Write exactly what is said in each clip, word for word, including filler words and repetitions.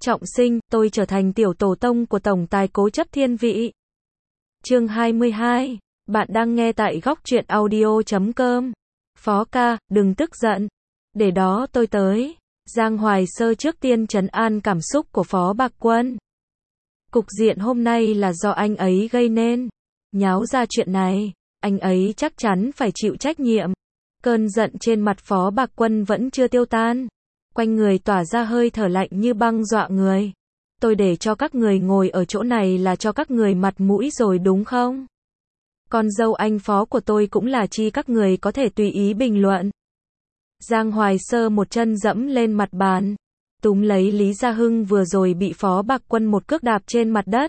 Trọng sinh, tôi trở thành tiểu tổ tông của tổng tài cố chấp thiên vị. Chương hai mươi hai. Bạn đang nghe tại góc truyện audio chấm com. Phó ca, đừng tức giận. Để đó tôi tới. Giang Hoài Sơ trước tiên trấn an cảm xúc của Phó Bạc Quân. Cục diện hôm nay là do anh ấy gây nên. Nháo ra chuyện này, anh ấy chắc chắn phải chịu trách nhiệm. Cơn giận trên mặt Phó Bạc Quân vẫn chưa tiêu tan. Quanh người tỏa ra hơi thở lạnh như băng dọa người. Tôi để cho các người ngồi ở chỗ này là cho các người mặt mũi rồi đúng không? Con dâu anh Phó của tôi cũng là chi các người có thể tùy ý bình luận. Giang Hoài Sơ một chân dẫm lên mặt bàn, túm lấy Lý Gia Hưng vừa rồi bị Phó Bạc Quân một cước đạp trên mặt đất.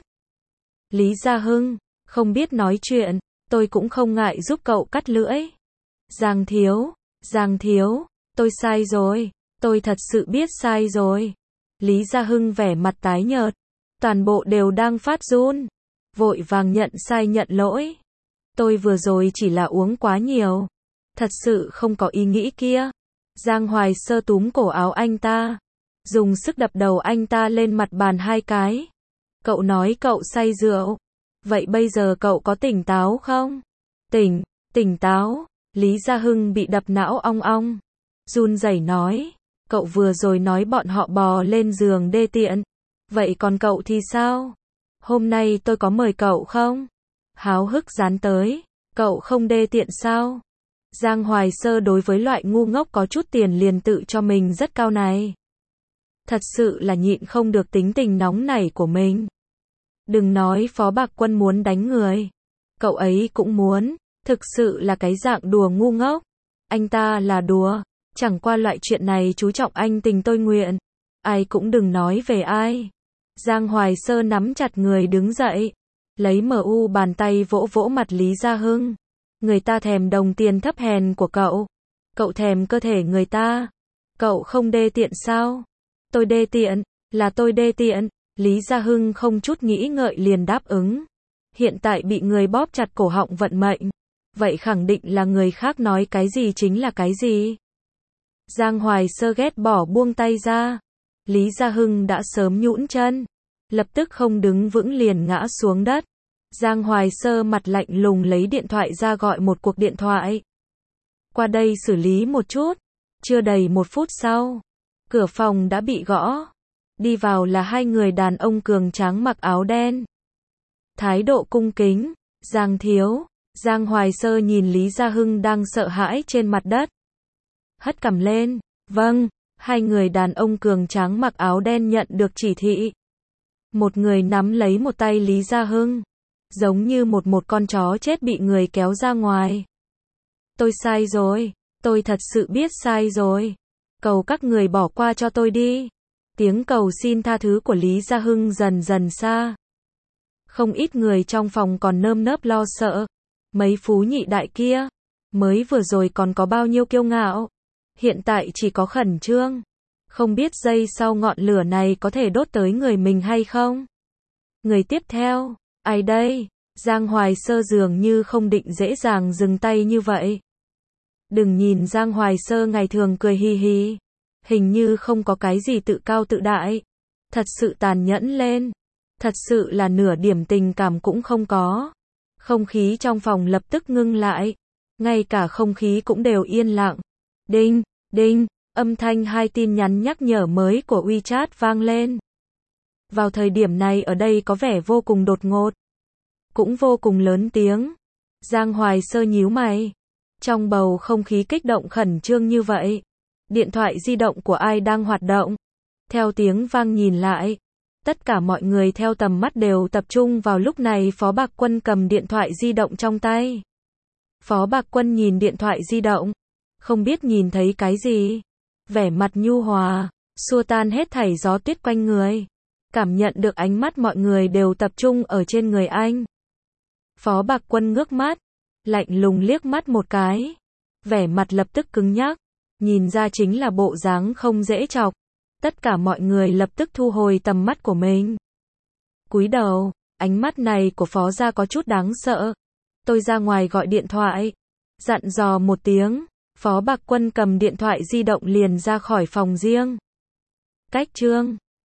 Lý Gia Hưng, không biết nói chuyện, tôi cũng không ngại giúp cậu cắt lưỡi. Giang thiếu, Giang thiếu, tôi sai rồi, tôi thật sự biết sai rồi. Lý Gia Hưng vẻ mặt tái nhợt, toàn bộ đều đang phát run, vội vàng nhận sai nhận lỗi. Tôi vừa rồi chỉ là uống quá nhiều, thật sự không có ý nghĩ kia. Giang Hoài Sơ túm cổ áo anh ta, dùng sức đập đầu anh ta lên mặt bàn hai cái. Cậu nói cậu say rượu, vậy bây giờ cậu có tỉnh táo không? Tỉnh, tỉnh táo. Lý Gia Hưng bị đập não ong ong, run rẩy nói, cậu vừa rồi nói bọn họ bò lên giường đê tiện, vậy còn cậu thì sao? Hôm nay tôi có mời cậu không? Háo hức dán tới, cậu không đê tiện sao? Giang Hoài Sơ đối với loại ngu ngốc có chút tiền liền tự cho mình rất cao này. Thật sự là nhịn không được tính tình nóng nảy của mình. Đừng nói Phó Bạc Quân muốn đánh người, cậu ấy cũng muốn, thực sự là cái dạng đùa ngu ngốc. Anh ta là đùa, chẳng qua loại chuyện này chú trọng anh tình tôi nguyện. Ai cũng đừng nói về ai. Giang Hoài Sơ nắm chặt người đứng dậy, lấy em u bàn tay vỗ vỗ mặt Lý Gia Hưng. Người ta thèm đồng tiền thấp hèn của cậu, cậu thèm cơ thể người ta. Cậu không đê tiện sao? Tôi đê tiện, là tôi đê tiện. Lý Gia Hưng không chút nghĩ ngợi liền đáp ứng. Hiện tại bị người bóp chặt cổ họng vận mệnh, vậy khẳng định là người khác nói cái gì chính là cái gì. Giang Hoài Sơ ghét bỏ buông tay ra. Lý Gia Hưng đã sớm nhũn chân, lập tức không đứng vững liền ngã xuống đất. Giang Hoài Sơ mặt lạnh lùng lấy điện thoại ra gọi một cuộc điện thoại. Qua đây xử lý một chút. Chưa đầy một phút sau, cửa phòng đã bị gõ. Đi vào là hai người đàn ông cường tráng mặc áo đen. Thái độ cung kính, Giang thiếu. Giang Hoài Sơ nhìn Lý Gia Hưng đang sợ hãi trên mặt đất, hất cằm lên, vâng. Hai người đàn ông cường tráng mặc áo đen nhận được chỉ thị. Một người nắm lấy một tay Lý Gia Hưng, giống như một một con chó chết bị người kéo ra ngoài. Tôi sai rồi, tôi thật sự biết sai rồi. Cầu các người bỏ qua cho tôi đi. Tiếng cầu xin tha thứ của Lý Gia Hưng dần dần xa. Không ít người trong phòng còn nơm nớp lo sợ. Mấy phú nhị đại kia, mới vừa rồi còn có bao nhiêu kiêu ngạo, hiện tại chỉ có khẩn trương. Không biết giây sau ngọn lửa này có thể đốt tới người mình hay không? Người tiếp theo, ai đây? Giang Hoài Sơ dường như không định dễ dàng dừng tay như vậy. Đừng nhìn Giang Hoài Sơ ngày thường cười hi hi, hình như không có cái gì tự cao tự đại. Thật sự tàn nhẫn lên, thật sự là nửa điểm tình cảm cũng không có. Không khí trong phòng lập tức ngưng lại, ngay cả không khí cũng đều yên lặng. Đinh, đinh, âm thanh hai tin nhắn nhắc nhở mới của WeChat vang lên. Vào thời điểm này ở đây có vẻ vô cùng đột ngột, cũng vô cùng lớn tiếng. Giang Hoài Sơ nhíu mày, trong bầu không khí kích động khẩn trương như vậy, điện thoại di động của ai đang hoạt động? Theo tiếng vang nhìn lại, tất cả mọi người theo tầm mắt đều tập trung vào lúc này. Phó Bạc Quân cầm điện thoại di động trong tay. Phó Bạc Quân nhìn điện thoại di động, không biết nhìn thấy cái gì. Vẻ mặt nhu hòa, xua tan hết thảy gió tuyết quanh người. Cảm nhận được ánh mắt mọi người đều tập trung ở trên người anh. Phó Bạc Quân ngước mắt, lạnh lùng liếc mắt một cái. Vẻ mặt lập tức cứng nhắc, nhìn ra chính là bộ dáng không dễ chọc. Tất cả mọi người lập tức thu hồi tầm mắt của mình. Cúi đầu, ánh mắt này của Phó gia có chút đáng sợ. Tôi ra ngoài gọi điện thoại. Dặn dò một tiếng, Phó Bạc Quân cầm điện thoại di động liền ra khỏi phòng riêng. Cách chương